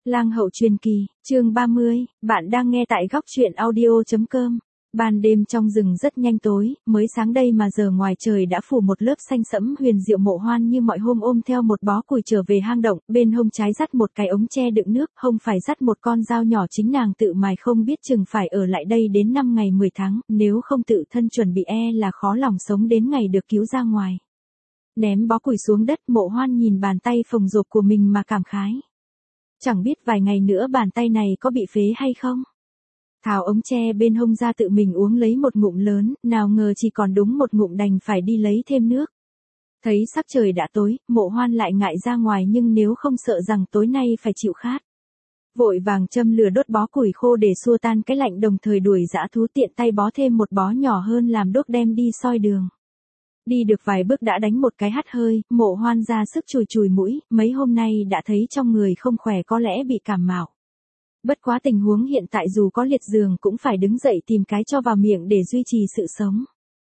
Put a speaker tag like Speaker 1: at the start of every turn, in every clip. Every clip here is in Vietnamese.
Speaker 1: Lang hậu truyền kỳ, chương 30, bạn đang nghe tại góc truyện audio.com. Ban đêm trong rừng rất nhanh tối, mới sáng đây mà giờ ngoài trời đã phủ một lớp xanh sẫm. Huyền Diệu Mộ Hoan như mọi hôm ôm theo một bó củi trở về hang động, bên hông trái dắt một cái ống tre đựng nước, hông phải dắt một con dao nhỏ chính nàng tự mài, không biết chừng phải ở lại đây đến 5 ngày 10 tháng, nếu không tự thân chuẩn bị là khó lòng sống đến ngày được cứu ra ngoài. Ném bó củi xuống đất, Mộ Hoan nhìn bàn tay phồng rộp của mình mà cảm khái. Chẳng biết vài ngày nữa bàn tay này có bị phế hay không? Tháo ống tre bên hông ra tự mình uống lấy một ngụm lớn, nào ngờ chỉ còn đúng một ngụm đành phải đi lấy thêm nước. Thấy sắc trời đã tối, Mộ Hoan lại ngại ra ngoài nhưng nếu không sợ rằng tối nay phải chịu khát. Vội vàng châm lửa đốt bó củi khô để xua tan cái lạnh, đồng thời đuổi dã thú, tiện tay bó thêm một bó nhỏ hơn làm đốt đem đi soi đường. Đi được vài bước đã đánh một cái hắt hơi, Mộ Hoan ra sức chùi chùi mũi, mấy hôm nay đã thấy trong người không khỏe, có lẽ bị cảm mạo. Bất quá tình huống hiện tại dù có liệt giường cũng phải đứng dậy tìm cái cho vào miệng để duy trì sự sống.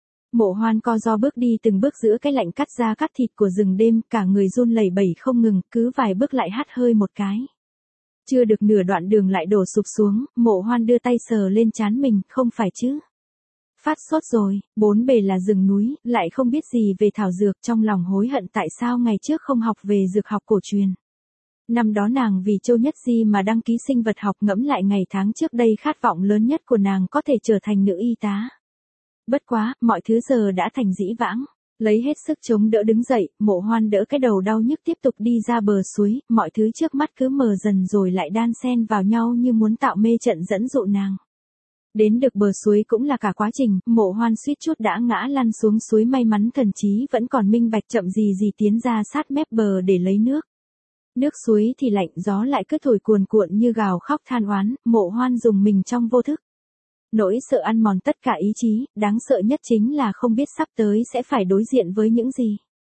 Speaker 1: Mộ Hoan co ro bước đi từng bước giữa cái lạnh cắt da cắt thịt của rừng đêm, cả người run lẩy bẩy không ngừng, cứ vài bước lại hắt hơi một cái. Chưa được nửa đoạn đường lại đổ sụp xuống, Mộ Hoan đưa tay sờ lên trán mình, không phải chứ? Phát sốt rồi, bốn bề là rừng núi, lại không biết gì về thảo dược, trong lòng hối hận tại sao ngày trước không học về dược học cổ truyền. Năm đó nàng vì Châu Nhất Di mà đăng ký sinh vật học, ngẫm lại ngày tháng trước đây khát vọng lớn nhất của nàng có thể trở thành nữ y tá. Bất quá, mọi thứ giờ đã thành dĩ vãng. Lấy hết sức chống đỡ đứng dậy, Mộ Hoan đỡ cái đầu đau nhức tiếp tục đi ra bờ suối, mọi thứ trước mắt cứ mờ dần rồi lại đan xen vào nhau như muốn tạo mê trận dẫn dụ nàng. Đến được bờ suối cũng là cả quá trình, Mộ Hoan suýt chút đã ngã lăn xuống suối, may mắn thần trí vẫn còn minh bạch, chậm gì gì tiến ra sát mép bờ để lấy nước. Nước suối thì lạnh, gió lại cứ thổi cuồn cuộn như gào khóc than oán, Mộ Hoan dùng mình trong vô thức. Nỗi sợ ăn mòn tất cả ý chí, đáng sợ nhất chính là không biết sắp tới sẽ phải đối diện với những gì.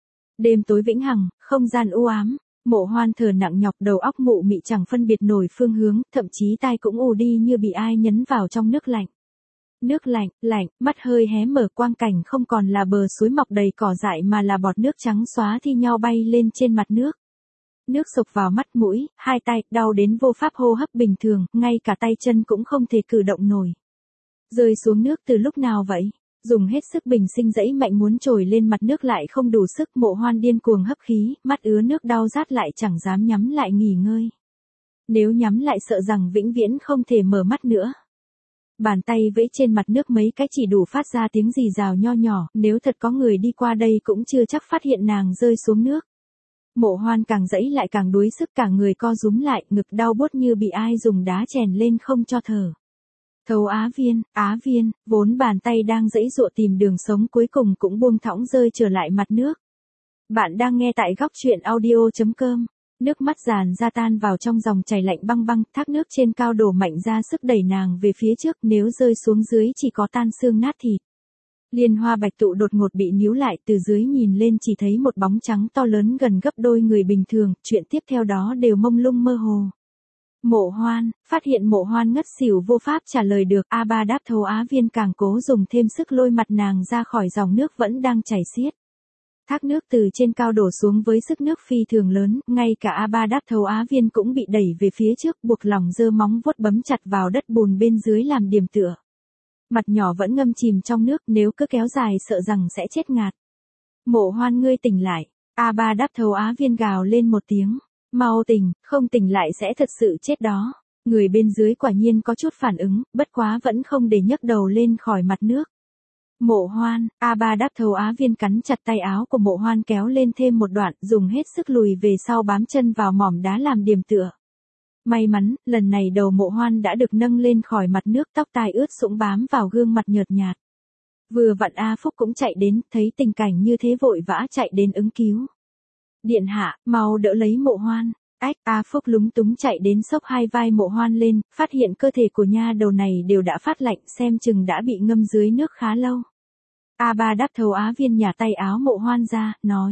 Speaker 1: Đêm tối vĩnh hằng, không gian u ám, Mộ Hoan thở nặng nhọc, đầu óc mụ mị chẳng phân biệt nổi phương hướng, thậm chí tai cũng ù đi như bị ai nhấn vào trong nước lạnh. Nước lạnh, lạnh, mắt hơi hé mở, quang cảnh không còn là bờ suối mọc đầy cỏ dại mà là bọt nước trắng xóa thi nhau bay lên trên mặt nước. Nước sộc vào mắt mũi, hai tay, đau đến vô pháp hô hấp bình thường, ngay cả tay chân cũng không thể cử động nổi. Rơi xuống nước từ lúc nào vậy? Dùng hết sức bình sinh dẫy mạnh muốn trồi lên mặt nước lại không đủ sức, Mộ Hoan điên cuồng hấp khí, mắt ứa nước đau rát lại chẳng dám nhắm lại nghỉ ngơi. Nếu nhắm lại sợ rằng vĩnh viễn không thể mở mắt nữa. Bàn tay vẫy trên mặt nước mấy cái chỉ đủ phát ra tiếng rì rào nho nhỏ, nếu thật có người đi qua đây cũng chưa chắc phát hiện nàng rơi xuống nước. Mộ Hoan càng dẫy lại càng đuối sức, cả người co rúm lại, ngực đau buốt như bị ai dùng đá chèn lên không cho thở. Thấu Á Viên, vốn bàn tay đang dẫy dụa tìm đường sống cuối cùng cũng buông thõng rơi trở lại mặt nước. Bạn đang nghe tại góc truyện audio.com. Nước mắt giàn ra tan vào trong dòng chảy lạnh băng băng, thác nước trên cao đổ mạnh ra sức đẩy nàng về phía trước, nếu rơi xuống dưới chỉ có tan xương nát thịt. Liên Hoa Bạch Tụ đột ngột bị níu lại, từ dưới nhìn lên chỉ thấy một bóng trắng to lớn gần gấp đôi người bình thường, chuyện tiếp theo đó đều mông lung mơ hồ. Mộ Hoan, phát hiện Mộ Hoan ngất xỉu vô pháp trả lời được, A Ba Đáp Thấu Á Viên càng cố dùng thêm sức lôi mặt nàng ra khỏi dòng nước vẫn đang chảy xiết. Thác nước từ trên cao đổ xuống với sức nước phi thường lớn, ngay cả A Ba Đáp Thấu Á Viên cũng bị đẩy về phía trước, buộc lòng giơ móng vuốt bấm chặt vào đất bùn bên dưới làm điểm tựa. Mặt nhỏ vẫn ngâm chìm trong nước, nếu cứ kéo dài sợ rằng sẽ chết ngạt. Mộ Hoan, ngươi tỉnh lại. A Ba Đáp Thấu Á Viên gào lên một tiếng. Mau tỉnh, không tỉnh lại sẽ thật sự chết đó. Người bên dưới quả nhiên có chút phản ứng, bất quá vẫn không để nhấc đầu lên khỏi mặt nước. Mộ Hoan, A Ba Đáp Thấu Á Viên cắn chặt tay áo của Mộ Hoan kéo lên thêm một đoạn, dùng hết sức lùi về sau bám chân vào mỏm đá làm điểm tựa. May mắn, lần này đầu Mộ Hoan đã được nâng lên khỏi mặt nước, tóc tai ướt sũng bám vào gương mặt nhợt nhạt. Vừa vặn A Phúc cũng chạy đến, thấy tình cảnh như thế vội vã chạy đến ứng cứu. Điện hạ, mau đỡ lấy Mộ Hoan. Ách, A Phúc lúng túng chạy đến xốc hai vai Mộ Hoan lên, phát hiện cơ thể của nha đầu này đều đã phát lạnh, xem chừng đã bị ngâm dưới nước khá lâu. A Ba Đáp Thấu Á Viên nhả tay áo Mộ Hoan ra, nói.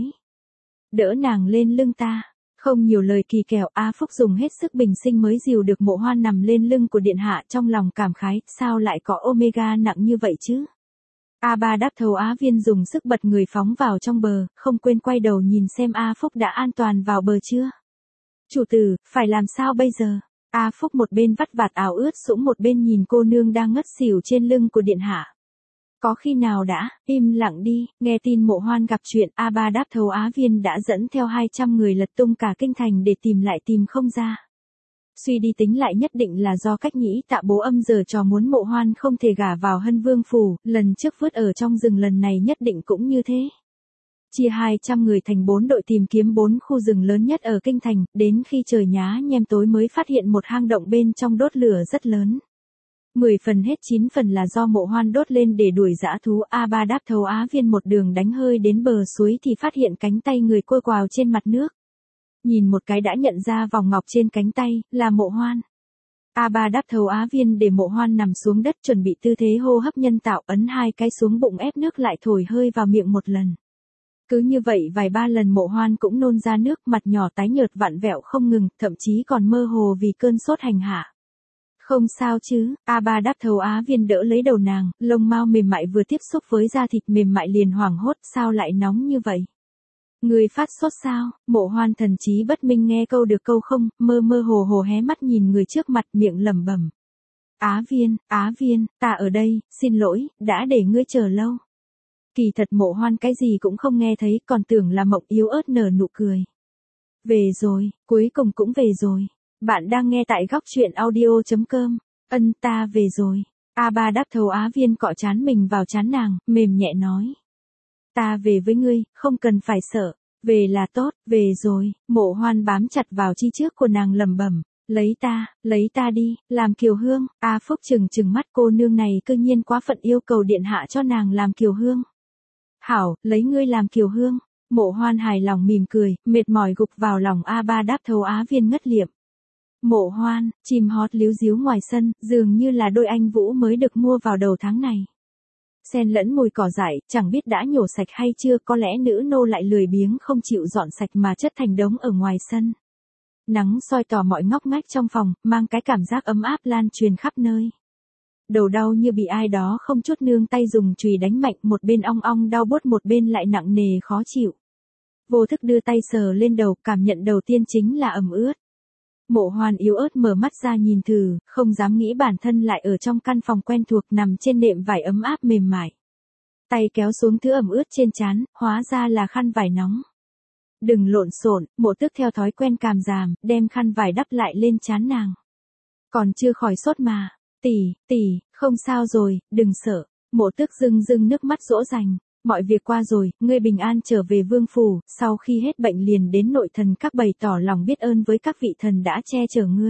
Speaker 1: Đỡ nàng lên lưng ta. Không nhiều lời kỳ kèo, A Phúc dùng hết sức bình sinh mới dìu được Mộ Hoan nằm lên lưng của điện hạ, trong lòng cảm khái, sao lại có omega nặng như vậy chứ? A Ba Đáp Thấu Á Viên dùng sức bật người phóng vào trong bờ, không quên quay đầu nhìn xem A Phúc đã an toàn vào bờ chưa. Chủ tử, phải làm sao bây giờ? A Phúc một bên vắt vạt áo ướt sũng một bên nhìn cô nương đang ngất xỉu trên lưng của điện hạ. Có khi nào đã, im lặng đi, nghe tin Mộ Hoan gặp chuyện, A Ba Đáp Thấu Á Viên đã dẫn theo 200 người lật tung cả kinh thành để tìm lại tìm không ra. Suy đi tính lại nhất định là do cách nghĩ Tạ Bố Âm giở trò muốn Mộ Hoan không thể gả vào Hân Vương phủ, lần trước vứt ở trong rừng lần này nhất định cũng như thế. Chia 200 người thành 4 đội tìm kiếm 4 khu rừng lớn nhất ở kinh thành, đến khi trời nhá nhem tối mới phát hiện một hang động bên trong đốt lửa rất lớn. 10 phần hết 9 phần là do Mộ Hoan đốt lên để đuổi dã thú. A Ba Đáp Thấu Á Viên một đường đánh hơi đến bờ suối thì phát hiện cánh tay người côi quào trên mặt nước. Nhìn một cái đã nhận ra vòng ngọc trên cánh tay, là Mộ Hoan. A Ba Đáp Thấu Á Viên để Mộ Hoan nằm xuống đất chuẩn bị tư thế hô hấp nhân tạo, ấn 2 cái xuống bụng ép nước lại thổi hơi vào miệng một lần. Cứ như vậy vài ba lần Mộ Hoan cũng nôn ra nước, mặt nhỏ tái nhợt vặn vẹo không ngừng, thậm chí còn mơ hồ vì cơn sốt hành hạ. Không sao chứ, A Ba Đáp Thấu Á Viên đỡ lấy đầu nàng, lông mao mềm mại vừa tiếp xúc với da thịt mềm mại liền hoảng hốt, sao lại nóng như vậy? Người phát sốt sao? Mộ Hoan thần trí bất minh nghe câu được câu không, mơ mơ hồ hồ hé mắt nhìn người trước mặt miệng lẩm bẩm. Á Viên, ta ở đây, xin lỗi, đã để ngươi chờ lâu. Kỳ thật Mộ Hoan cái gì cũng không nghe thấy, còn tưởng là mộng yếu ớt nở nụ cười. Về rồi, cuối cùng cũng về rồi. Bạn đang nghe tại góc truyện audio.com. Ta về rồi. A Ba Đáp Thấu Á Viên cọ trán mình vào trán nàng, mềm nhẹ nói. Ta về với ngươi, không cần phải sợ. Về là tốt, về rồi. Mộ Hoan bám chặt vào chi trước của nàng lẩm bẩm. Lấy ta đi, làm kiều hương. A Phúc trừng mắt, cô nương này cư nhiên quá phận yêu cầu điện hạ cho nàng làm kiều hương. Hảo, lấy ngươi làm kiều hương. Mộ Hoan hài lòng mỉm cười, mệt mỏi gục vào lòng A Ba Đáp Thấu Á Viên ngất liệm. Mộ Hoan, chim hót líu díu ngoài sân, dường như là đôi anh vũ mới được mua vào đầu tháng này. Xen lẫn mùi cỏ dại, chẳng biết đã nhổ sạch hay chưa, có lẽ nữ nô lại lười biếng không chịu dọn sạch mà chất thành đống ở ngoài sân. Nắng soi tỏ mọi ngóc ngách trong phòng, mang cái cảm giác ấm áp lan truyền khắp nơi. Đầu đau như bị ai đó không chút nương tay dùng chùy đánh mạnh, một bên ong ong đau buốt một bên lại nặng nề khó chịu. Vô thức đưa tay sờ lên đầu, cảm nhận đầu tiên chính là ẩm ướt. Mộ Hoan yếu ớt mở mắt ra nhìn thử, không dám nghĩ bản thân lại ở trong căn phòng quen thuộc nằm trên nệm vải ấm áp mềm mại. Tay kéo xuống thứ ẩm ướt trên trán, hóa ra là khăn vải nóng. Đừng lộn xộn, Mộ Tước theo thói quen càm ràm, đem khăn vải đắp lại lên trán nàng. Còn chưa khỏi sốt mà. Tỷ, không sao rồi, đừng sợ. Mộ Tước rưng nước mắt dỗ dành. Mọi việc qua rồi, ngươi bình an trở về vương phủ, sau khi hết bệnh liền đến nội thần các bày tỏ lòng biết ơn với các vị thần đã che chở ngươi.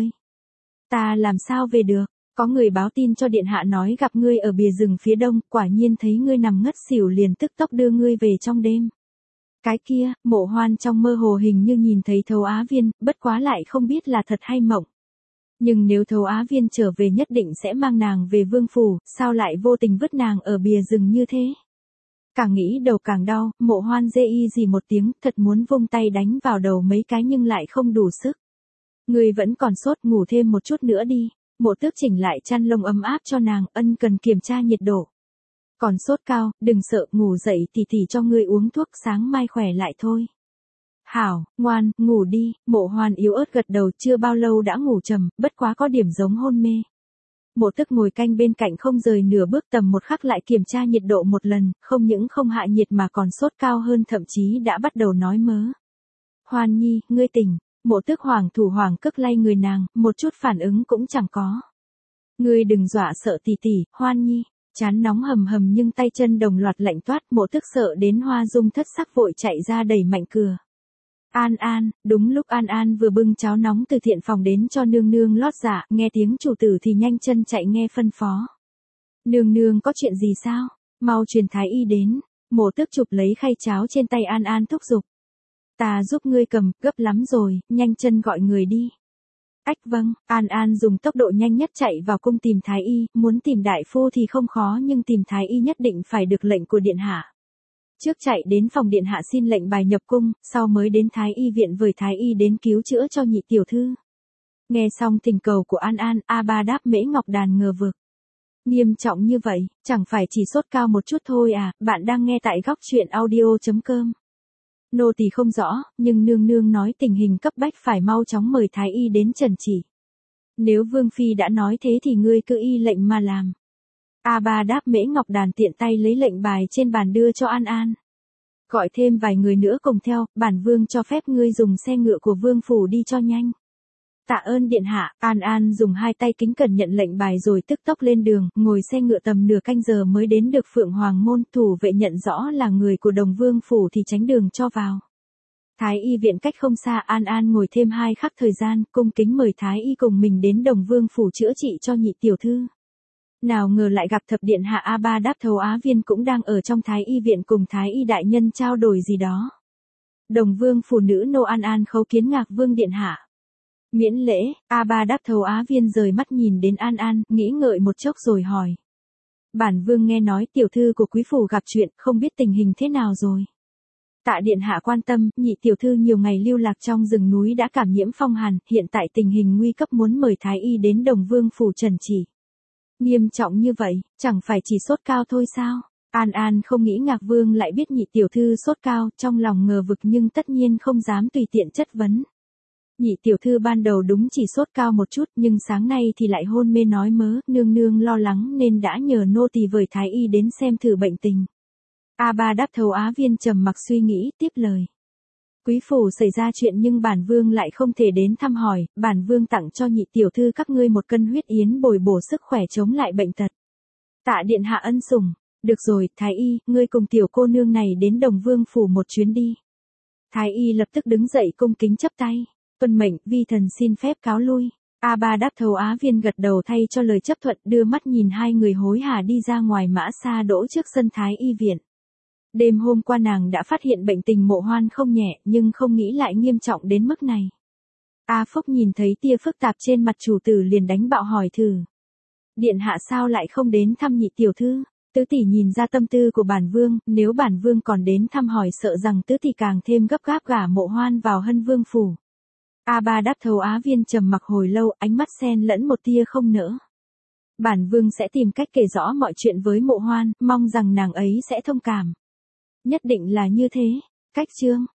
Speaker 1: Ta làm sao về được, có người báo tin cho điện hạ nói gặp ngươi ở bìa rừng phía đông, quả nhiên thấy ngươi nằm ngất xỉu liền tức tốc đưa ngươi về trong đêm. Cái kia, Mộ Hoan trong mơ hồ hình như nhìn thấy Thấu Á Viên, bất quá lại không biết là thật hay mộng. Nhưng nếu Thấu Á Viên trở về nhất định sẽ mang nàng về vương phủ, sao lại vô tình vứt nàng ở bìa rừng như thế? Càng nghĩ đầu càng đau, Mộ Hoan rê y gì một tiếng, thật muốn vung tay đánh vào đầu mấy cái nhưng lại không đủ sức. Ngươi vẫn còn sốt, ngủ thêm một chút nữa đi. Mộ Tước chỉnh lại chăn lông ấm áp cho nàng, ân cần kiểm tra nhiệt độ. Còn sốt cao, đừng sợ, ngủ dậy tỷ cho ngươi uống thuốc, sáng mai khỏe lại thôi. Hảo, ngoan, ngủ đi. Mộ Hoan yếu ớt gật đầu, chưa bao lâu đã ngủ trầm, bất quá có điểm giống hôn mê. Mộ Tước ngồi canh bên cạnh không rời nửa bước, tầm một khắc lại kiểm tra nhiệt độ một lần, không những không hạ nhiệt mà còn sốt cao hơn, thậm chí đã bắt đầu nói mớ. Hoan Nhi, ngươi tỉnh. Mộ Tước hoàng thủ hoàng cước lay người nàng, một chút phản ứng cũng chẳng có. Ngươi đừng dọa sợ tỷ, Hoan Nhi. Chán nóng hầm hầm nhưng tay chân đồng loạt lạnh toát, Mộ Tước sợ đến hoa dung thất sắc vội chạy ra đẩy mạnh cửa. An, đúng lúc An vừa bưng cháo nóng từ thiện phòng đến cho nương nương lót dạ, nghe tiếng chủ tử thì nhanh chân chạy nghe phân phó. Nương có chuyện gì sao? Mau truyền thái y đến. Mộ Tước chụp lấy khay cháo trên tay An thúc giục. Ta giúp ngươi cầm, gấp lắm rồi, nhanh chân gọi người đi. Ách vâng, An dùng tốc độ nhanh nhất chạy vào cung tìm thái y, muốn tìm đại phu thì không khó nhưng tìm thái y nhất định phải được lệnh của điện hạ. Trước chạy đến phòng điện hạ xin lệnh bài nhập cung, sau mới đến thái y viện với thái y đến cứu chữa cho nhị tiểu thư. Nghe xong tình cầu của An, A Ba Đáp Mễ Ngọc Đàn ngờ vực. Nghiêm trọng như vậy, chẳng phải chỉ sốt cao một chút thôi à? Bạn đang nghe tại góc truyện audio.com. Nô tỳ không rõ, nhưng nương nương nói tình hình cấp bách phải mau chóng mời thái y đến trần chỉ. Nếu vương phi đã nói thế thì ngươi cứ y lệnh mà làm. A Ba đáp. Mễ Ngọc Đàn tiện tay lấy lệnh bài trên bàn đưa cho An An. Gọi thêm vài người nữa cùng theo, bản vương cho phép ngươi dùng xe ngựa của vương phủ đi cho nhanh. Tạ ơn điện hạ. An An dùng hai tay kính cẩn nhận lệnh bài rồi tức tốc lên đường, ngồi xe ngựa tầm nửa canh giờ mới đến được Phượng Hoàng Môn. Thủ vệ nhận rõ là người của Đồng Vương phủ thì tránh đường cho vào. Thái y viện cách không xa. An An ngồi thêm 2 khắc thời gian, cung kính mời thái y cùng mình đến Đồng Vương phủ chữa trị cho nhị tiểu thư. Nào ngờ lại gặp thập điện hạ. A Ba đáp. Thầu Á Viên cũng đang ở trong thái y viện cùng thái y đại nhân trao đổi gì đó. Đồng Vương phủ nữ nô An An khấu kiến Ngạc Vương điện hạ. Miễn lễ. A Ba đáp. Thầu Á Viên rời mắt nhìn đến An An, nghĩ ngợi một chốc rồi hỏi. Bản vương nghe nói tiểu thư của quý phủ gặp chuyện, không biết tình hình thế nào rồi. Tạ điện hạ quan tâm, nhị tiểu thư nhiều ngày lưu lạc trong rừng núi đã cảm nhiễm phong hàn, hiện tại tình hình nguy cấp, muốn mời thái y đến Đồng Vương phủ trần chỉ. Nghiêm trọng như vậy, chẳng phải chỉ sốt cao thôi sao? An An không nghĩ Ngạc Vương lại biết nhị tiểu thư sốt cao, trong lòng ngờ vực nhưng tất nhiên không dám tùy tiện chất vấn. Nhị tiểu thư ban đầu đúng chỉ sốt cao một chút, nhưng sáng nay thì lại hôn mê nói mớ, nương nương lo lắng nên đã nhờ nô tỳ với thái y đến xem thử bệnh tình. A Ba đáp. Thầu Á Viên trầm mặc suy nghĩ, tiếp lời. Quý phủ xảy ra chuyện nhưng bản vương lại không thể đến thăm hỏi, bản vương tặng cho nhị tiểu thư các ngươi 1 cân huyết yến bồi bổ sức khỏe chống lại bệnh tật. Tạ điện hạ ân sủng. Được rồi, thái y, ngươi cùng tiểu cô nương này đến Đồng Vương phủ một chuyến đi. Thái y lập tức đứng dậy cung kính chắp tay. Tuân mệnh, vi thần xin phép cáo lui. A Ba đáp. Thầu Á Viên gật đầu thay cho lời chấp thuận, đưa mắt nhìn 2 người hối hả đi ra ngoài mã xa đỗ trước sân thái y viện. Đêm hôm qua nàng đã phát hiện bệnh tình Mộ Hoan không nhẹ, nhưng không nghĩ lại nghiêm trọng đến mức này. A Phúc nhìn thấy tia phức tạp trên mặt chủ tử liền đánh bạo hỏi thử. Điện hạ sao lại không đến thăm nhị tiểu thư? Tứ tỷ nhìn ra tâm tư của bản vương, nếu bản vương còn đến thăm hỏi sợ rằng tứ tỷ càng thêm gấp gáp gả Mộ Hoan vào Hân Vương phủ. A Ba đáp. Thầu Á Viên trầm mặc hồi lâu, ánh mắt xen lẫn một tia không nỡ. Bản vương sẽ tìm cách kể rõ mọi chuyện với Mộ Hoan, mong rằng nàng ấy sẽ thông cảm. Nhất định là như thế. Cách chương